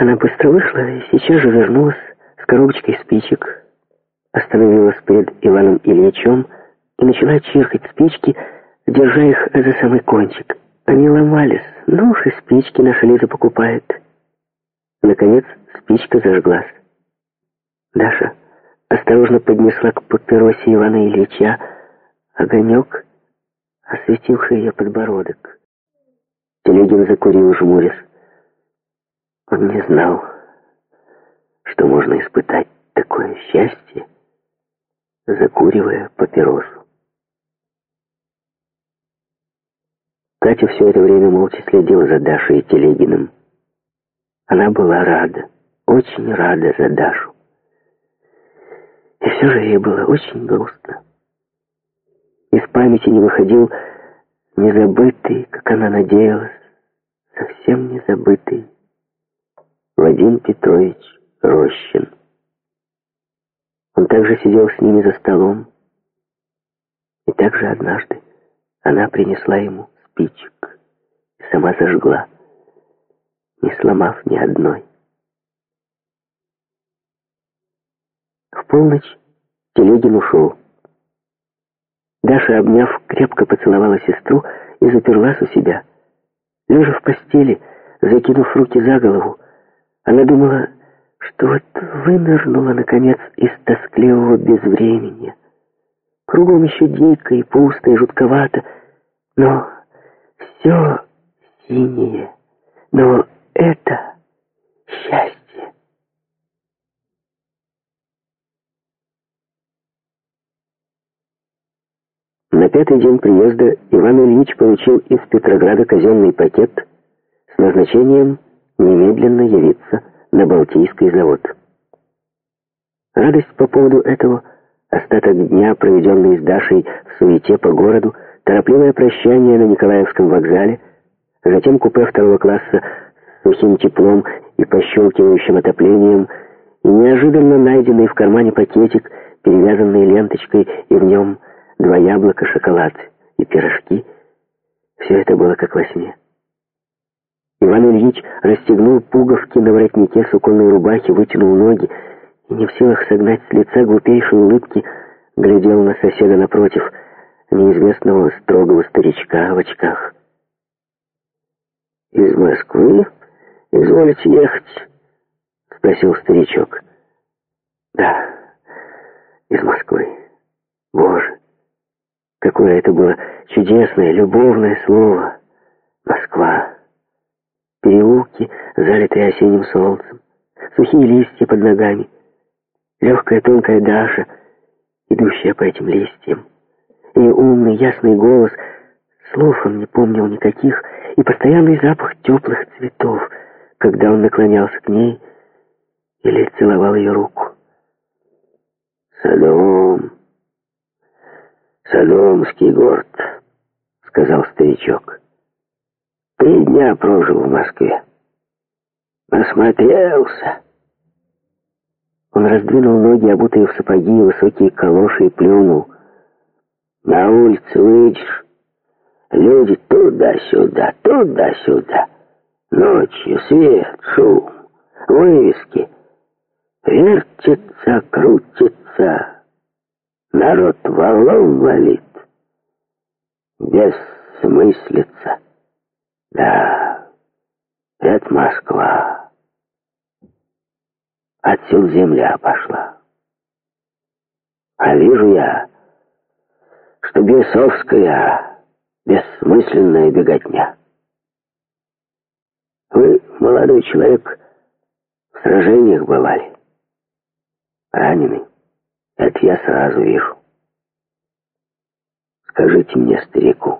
Она быстро вышла и сейчас же вернулась с коробочкой спичек, остановилась перед Иваном Ильичем и начала чиркать спички, держа их за самый кончик. Они ломались, но уж и спички наша Лиза покупает. Наконец спичка зажглась. Даша осторожно поднесла к папиросе Ивана Ильича огонек, осветивший ее подбородок. Телегин закурил, жмурясь. Он не знал, что можно испытать такое счастье, закуривая папиросу. Катя все это время молча следила за Дашей и Телегиным. Она была рада, очень рада за Дашу. И все же ей было очень грустно. Из памяти не выходил незабытый, как она надеялась, совсем незабытый Вадим Петрович Рощин. Он также сидел с ними за столом, и также однажды она принесла ему спичек и сама зажгла, не сломав ни одной. В полночь Телегин ушел. Даша, обняв, крепко поцеловала сестру и заперлась у себя. Лежа в постели, закинув руки за голову, она думала, что вот вынырнула, наконец, из тоскливого безвременья. Кругом еще дико и пусто, и жутковато, но все синее, но это счастье. На пятый день приезда Иван Ильич получил из Петрограда казенный пакет с назначением немедленно явиться на Балтийский завод. Радость по поводу этого, остаток дня, проведенный с Дашей в суете по городу, торопливое прощание на Николаевском вокзале, затем купе второго класса с сухим теплом и пощелкивающим отоплением, и неожиданно найденный в кармане пакетик, перевязанный ленточкой, и в нем 2 яблока, шоколад и пирожки. Все это было как во сне. Иван Ильич расстегнул пуговки на воротнике суконной рубахи, вытянул ноги и, не в силах согнать с лица глупейшей улыбки, глядел на соседа напротив, неизвестного строгого старичка в очках. «Из Москвы изволите ехать?» — спросил старичок. «Да, из Москвы. Боже, какое это было чудесное, любовное слово! Москва!» Переулки, залитые осенним солнцем, сухие листья под ногами, легкая тонкая Даша, идущая по этим листьям, и умный ясный голос, слов он не помнил никаких, и постоянный запах теплых цветов, когда он наклонялся к ней или целовал ее руку. Содомский город», — сказал старичок. 3 дня прожил в Москве. Насмотрелся. Он раздвинул ноги, обутые в сапоги и высокие калоши, и плюнул. На улице выйдешь, люди туда-сюда, туда-сюда. Ночью свет, шум, вывески. Вертится, крутится. Народ валом валит. Бессмыслица. Да, это Москва. Отсюда земля пошла. А вижу я, что бесовская, бессмысленная беготня. Вы, молодой человек, в сражениях бывали. Раненый. Это я сразу вижу. Скажите мне, старику,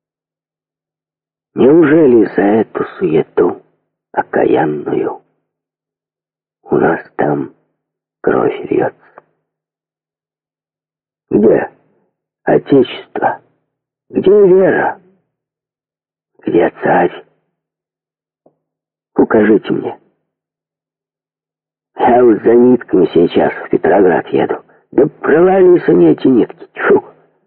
неужели за эту суету окаянную у нас там кровь льется? Где отечество? Где вера? Где царь? Укажите мне. Я вот за нитками сейчас в Петроград еду. Да провались они эти нитки. Тьфу!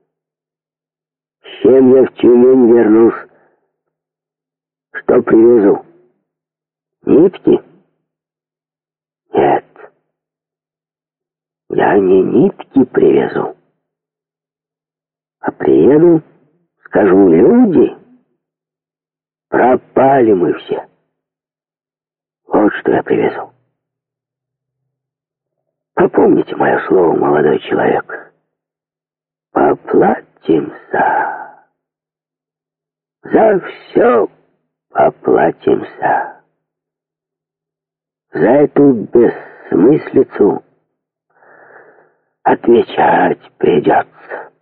С чем я в Тюмень вернулся? Что привезу? Нитки? я не нитки привезу, а приеду, скажу: люди, пропали мы все. Вот что я привезу. Попомните мое слово, молодой человек. Поплатимся. За все поплатимся. За эту бессмыслицу отвечать придется.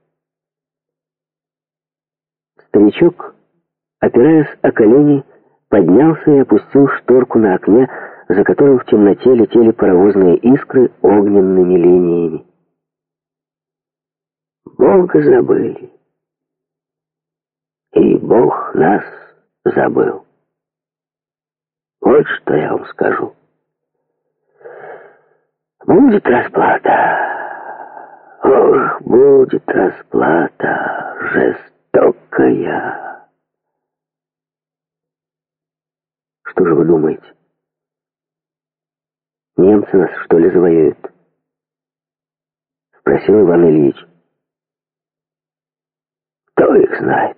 Старичок, опираясь о колени, поднялся и опустил шторку на окне, за которым в темноте летели паровозные искры огненными линиями. Бога забыли, и Бог нас забыл. Вот что я вам скажу. Будет расплата. Ох, будет расплата жестокая. Что же вы думаете? Немцы нас, что ли, завоюют? Спросил Иван Ильич. Кто их знает?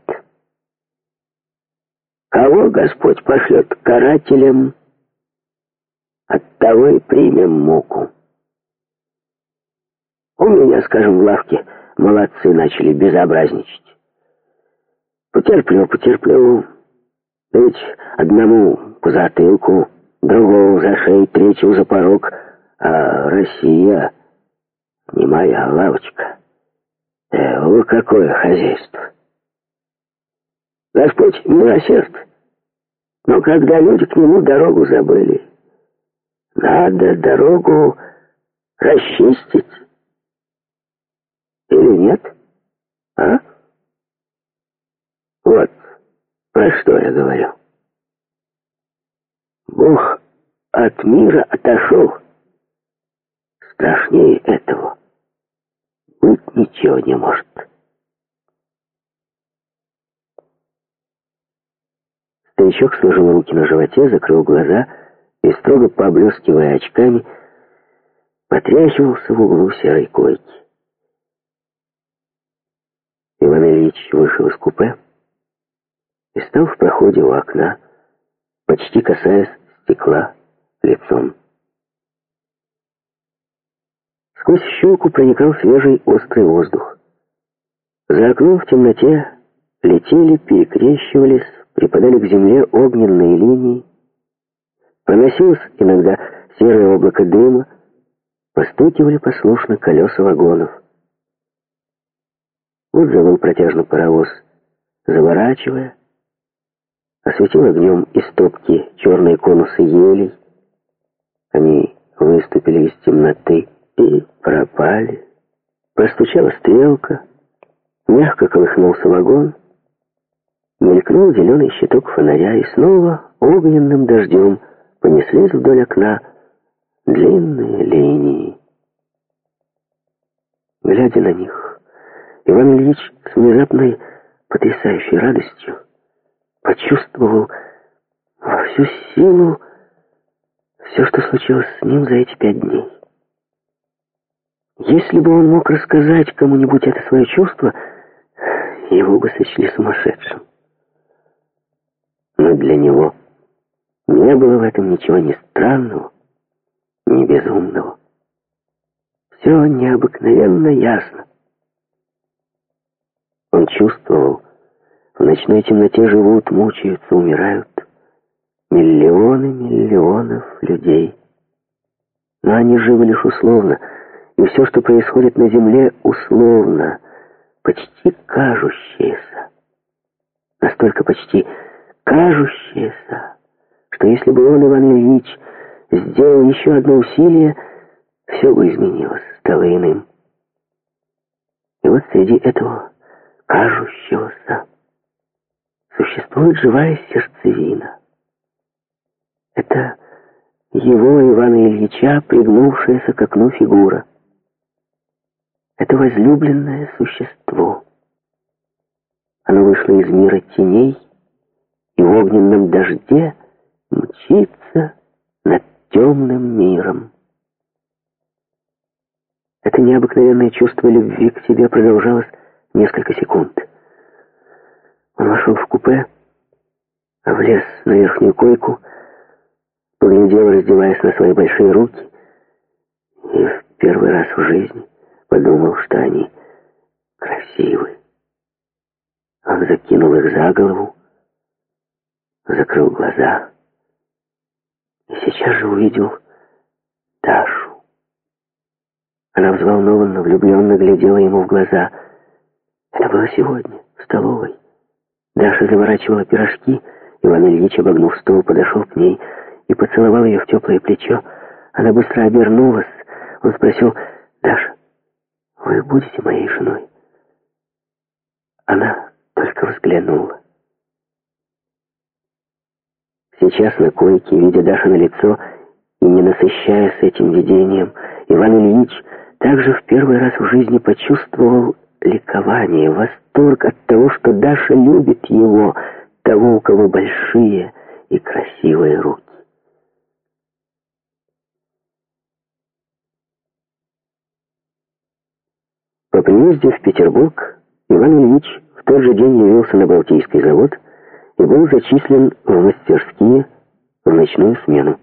Кого Господь пошлет карателем, оттого и примем муку. У меня, скажем, в лавке молодцы начали безобразничать. Потерплю. Да ведь одному по затылку, другого за шею, третьего за порог. А Россия не моя лавочка. Вот какое хозяйство. Господь милосерд, но когда люди к нему дорогу забыли, надо дорогу расчистить. Или нет? А? Вот про что я говорю. Бог от мира отошел. Страшнее этого быть ничего не может. Старичок сложил руки на животе, закрыл глаза и, строго поблескивая очками, потряхивался в углу серой койки. Иван Ильич вышел из купе и стал в проходе у окна, почти касаясь стекла лицом. Сквозь щелку проникал свежий острый воздух. За окном в темноте летели, перекрещивались, припадали к земле огненные линии. Проносилось иногда серое облако дыма, постукивали послушно колеса вагонов. Вот завыл протяжно паровоз, заворачивая, осветил огнем из топки черные конусы елей. Они выступили из темноты и пропали. Простучала стрелка, мягко колыхнулся вагон, мелькнул зеленый щиток фонаря, и снова огненным дождем понеслись вдоль окна длинные линии. Глядя на них, Иван Ильич с внезапной потрясающей радостью почувствовал во всю силу все, что случилось с ним за эти 5 дней. Если бы он мог рассказать кому-нибудь это свое чувство, его бы сочли сумасшедшим. Но для него не было в этом ничего ни странного, ни безумного. Все необыкновенно ясно. Он чувствовал, в ночной темноте живут, мучаются, умирают миллионы миллионов людей. Но они живы лишь условно, и все, что происходит на земле, условно, почти кажущееся. Настолько почти кажущееся, что если бы он, Иван Ильич, сделал еще одно усилие, все бы изменилось, стало иным. И вот среди этого кажущегося существует живая сердцевина. Это его, Ивана Ильича, пригнувшаяся к окну фигура. Это возлюбленное существо. Оно вышло из мира теней и в огненном дожде мчится над темным миром. Это необыкновенное чувство любви к себе продолжалось несколько секунд. Он вошел в купе, влез на верхнюю койку, поглядел, раздеваясь, на свои большие руки, и в первый раз в жизни подумал, что они красивы. Он закинул их за голову, закрыл глаза и сейчас же увидел Дашу. Она взволнованно, влюбленно глядела ему в глаза. Это было сегодня, в столовой. Даша заворачивала пирожки. Иван Ильич, обогнув стол, подошел к ней и поцеловал ее в теплое плечо. Она быстро обернулась. Он спросил: «Даша, вы будете моей женой?» Она только взглянула. Сейчас на койке, видя Дашино лицо и не насыщаясь этим видением, Иван Ильич также в первый раз в жизни почувствовал ликование, восторг от того, что Даша любит его, того, у кого большие и красивые руки. По приезде в Петербург Иван Ильич в тот же день явился на Балтийский завод и был зачислен в мастерские в ночную смену.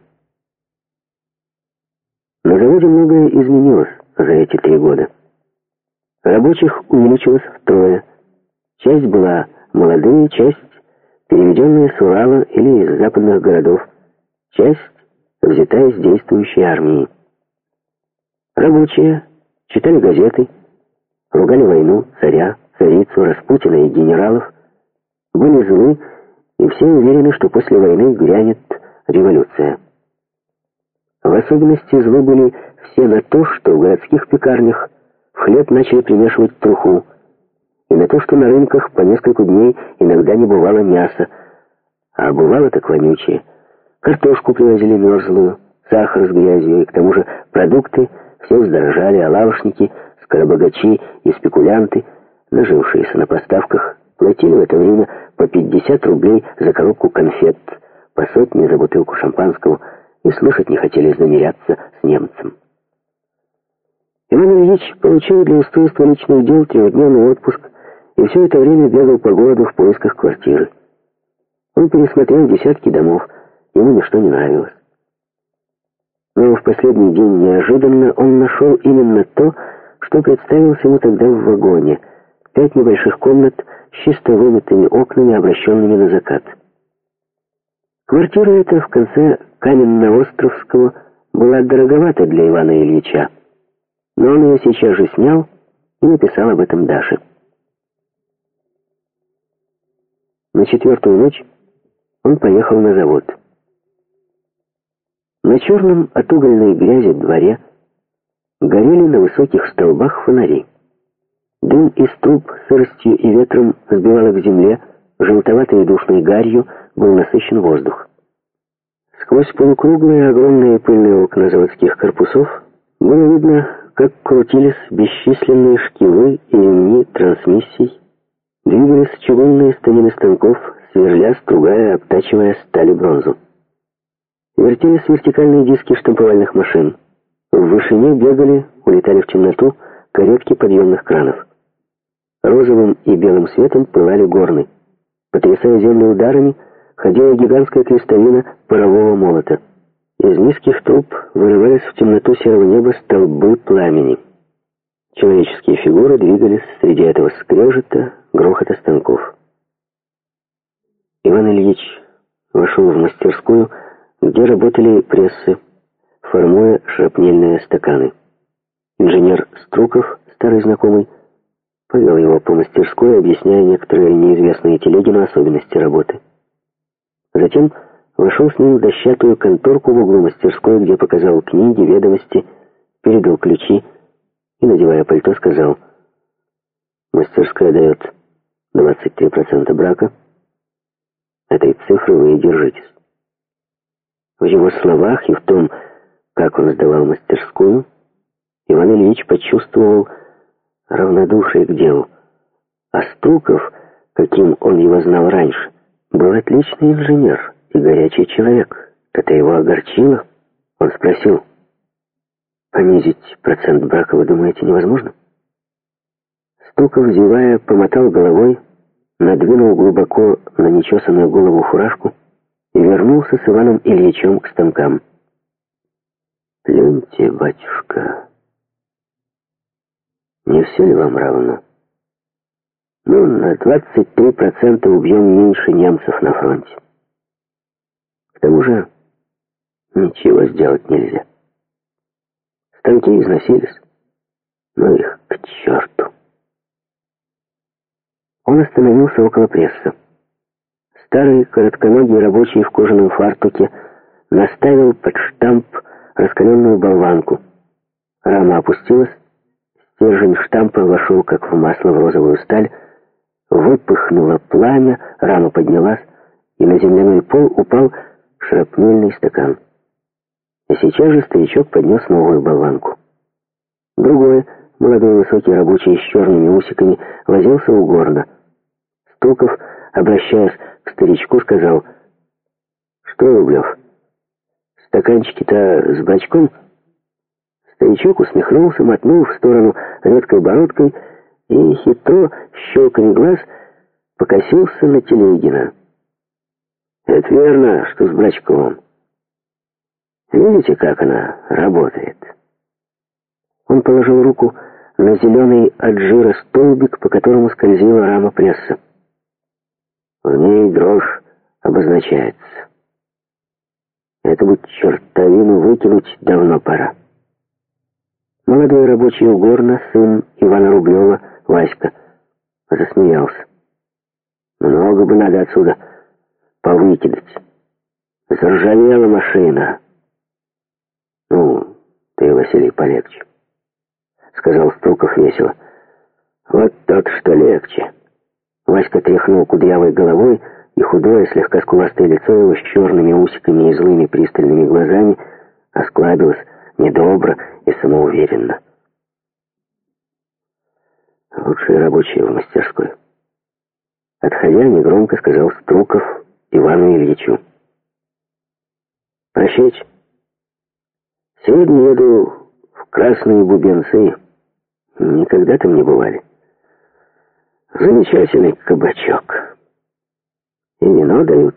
На заводе многое изменилось за эти 3 года. Рабочих увеличилось втрое. Часть была молодые, часть переведенные с Урала или из западных городов, часть взята из действующей армии. Рабочие читали газеты, ругали войну, царя, царицу, Распутина и генералов, были злы, и все уверены, что после войны грянет революция. В особенности злы были все на то, что в городских пекарнях в хлеб начали примешивать труху, и на то, что на рынках по несколько дней иногда не бывало мяса, а бывало так вонючее. Картошку привозили мерзлую, сахар с грязью, и к тому же продукты все вздорожали, а лавочники, скоробогачи и спекулянты, нажившиеся на поставках, платили в это время по 50 рублей за коробку конфет, по 100 за бутылку шампанского, и слышать не хотели знамеряться с немцем. Иван Ильич получил для устройства личных дел 3-дневный отпуск и все это время бегал по городу в поисках квартиры. Он пересмотрел десятки домов, ему ничто не нравилось. Но в последний день неожиданно он нашел именно то, что представилось ему тогда в вагоне: 5 небольших комнат с чисто вымытыми окнами, обращенными на закат. Квартира эта в конце Каменноостровского была дороговата для Ивана Ильича, но он ее сейчас же снял и написал об этом Даше. На 4-ю ночь он поехал на завод. На черном от угольной грязи дворе горели на высоких столбах фонари. Дым из труб сыростью и ветром сбивало к земле, желтоватой и душной гарью был насыщен воздух. Сквозь полукруглые огромные пыльные окна заводских корпусов было видно, как крутились бесчисленные шкивы и ремни трансмиссий, двигались чугунные станины станков, сверля, стругая, обтачивая сталь и бронзу. Вертелись вертикальные диски штамповальных машин. В вышине бегали, улетали в темноту каретки подъемных кранов. Розовым и белым светом пылали горны. Потрясая землю ударами, ходила гигантская крестовина парового молота. Из низких труб вырывались в темноту серого неба столбы пламени. Человеческие фигуры двигались среди этого скрежета, грохота станков. Иван Ильич вошел в мастерскую, где работали прессы, формуя шрапнельные стаканы. Инженер Струков, старый знакомый, повел его по мастерской, объясняя некоторые неизвестные Телегину особенности работы. Затем вошел с ним в дощатую конторку в углу мастерской, где показал книги, ведомости, передал ключи и, надевая пальто, сказал: «Мастерская дает 23% брака. Этой цифры вы и держитесь». В его словах и в том, как он сдавал мастерскую, Иван Ильич почувствовал равнодушие к делу. А Струков, каким он его знал раньше, был отличный инженер и горячий человек. Это его огорчило. Он спросил: Понизить процент брака, вы думаете, невозможно? Стуков, зевая, помотал головой, надвинул глубоко на нечесанную голову фуражку и вернулся с Иваном Ильичем к станкам. «Плюньте, батюшка. Не все ли вам равно? Ну, на 23% убьем меньше немцев на фронте. К тому же ничего сделать нельзя. Станки износились. Ну их к черту». Он остановился около пресса. Старый коротконогий рабочий в кожаном фартуке наставил под штамп раскаленную болванку. Рама опустилась, стержень штампа вошел как в масло в розовую сталь, выпыхнуло пламя, рама поднялась, и на земляной пол упал шрапнельный стакан. И сейчас же старичок поднес новую болванку. Другой, молодой высокий рабочий с черными усиками, возился у горна. Стуков, обращаясь к старичку, сказал: «Что, Рублев, стаканчики-то с бачком?» Старичок усмехнулся, мотнул в сторону редкой бородкой и, хитро щелканье глаз, покосился на Телегина. «Это верно, что с бачком. Видите, как она работает?» Он положил руку на зеленый от жира столбик, по которому скользила рама пресса. В ней дрожь обозначается. Это бы чертовину выкинуть давно пора. Молодой рабочий у горна, сын Ивана Рублева, Васька, засмеялся. «Много бы надо отсюда повыкидать. Заржавела машина». «Ну, ты, Василий, полегче», — сказал Стуков весело. «Вот тот, что легче». Васька тряхнул кудрявой головой, и худое, слегка скуластое лицо его с черными усиками и злыми пристальными глазами осклабилось недобро и самоуверенно. «Лучшие рабочие в мастерской», — отходя, негромко сказал Стуков Ивану Ильичу. «Прощайте. Сегодня еду в Красные Бубенцы. Никогда там не бывали. Замечательный кабачок. И вино дают».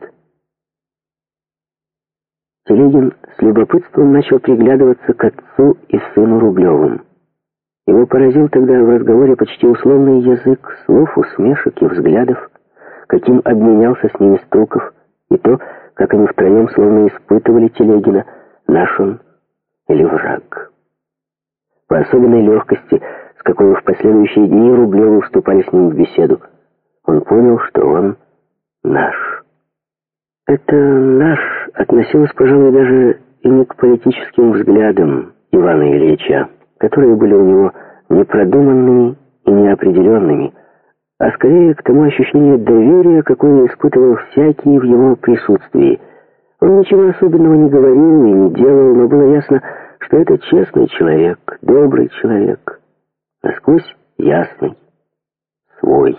Телегин с любопытством начал приглядываться к отцу и сыну Рублевым. Его поразил тогда в разговоре почти условный язык слов, усмешек и взглядов, каким обменялся с ними Стуков, и то, как они втроем словно испытывали Телегина, наш он или враг. По особенной легкости, с какой в последующие дни Рублевы вступали с ним в беседу, он понял, что он наш. Это «наш» относилось, пожалуй, даже и не к политическим взглядам Ивана Ильича, которые были у него непродуманными и неопределенными, а скорее к тому ощущению доверия, какое испытывал всякий в его присутствии. Он ничего особенного не говорил и не делал, но было ясно, что это честный человек, добрый человек, насквозь ясный, свой.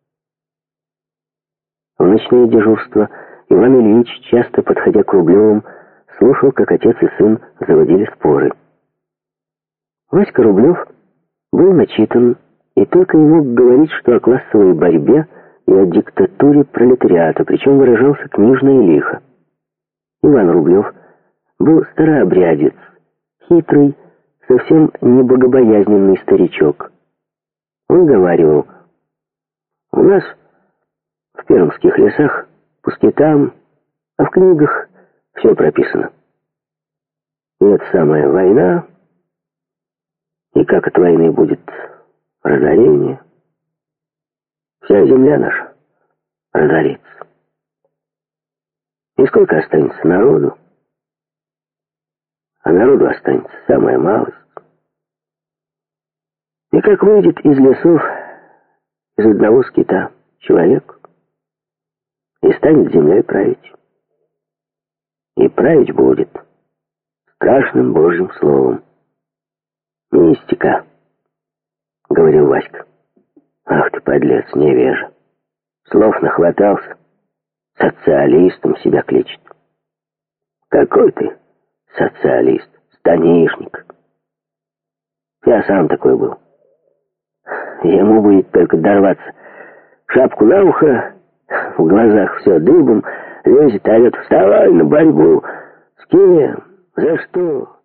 В ночные дежурства Иван Ильич, часто подходя к Рублевым, слушал, как отец и сын заводили споры. Васька Рублев был начитан и только и мог говорить, что о классовой борьбе и о диктатуре пролетариата, причем выражался книжно и лихо. Иван Рублев был старообрядец, хитрый, совсем не богобоязненный старичок. Он говаривал: «У нас в пермских лесах пуски там, а в книгах все прописано. И это самая война, и как от войны будет разорение. Вся земля наша разорится. И сколько останется народу? А народу останется самая малость. И как выйдет из лесов, из одного скита человек, и станет землей править. И править будет страшным Божьим словом. «Мистика», — говорил Васька. «Ах ты, подлец, невежа! Слов нахватался, социалистом себя кличет». «Какой ты социалист, станишник? Я сам такой был. Ему будет только дорваться. Шапку на ухо, в глазах все дыбом, лезет, орет: «Вставай на борьбу!» С кем? За что?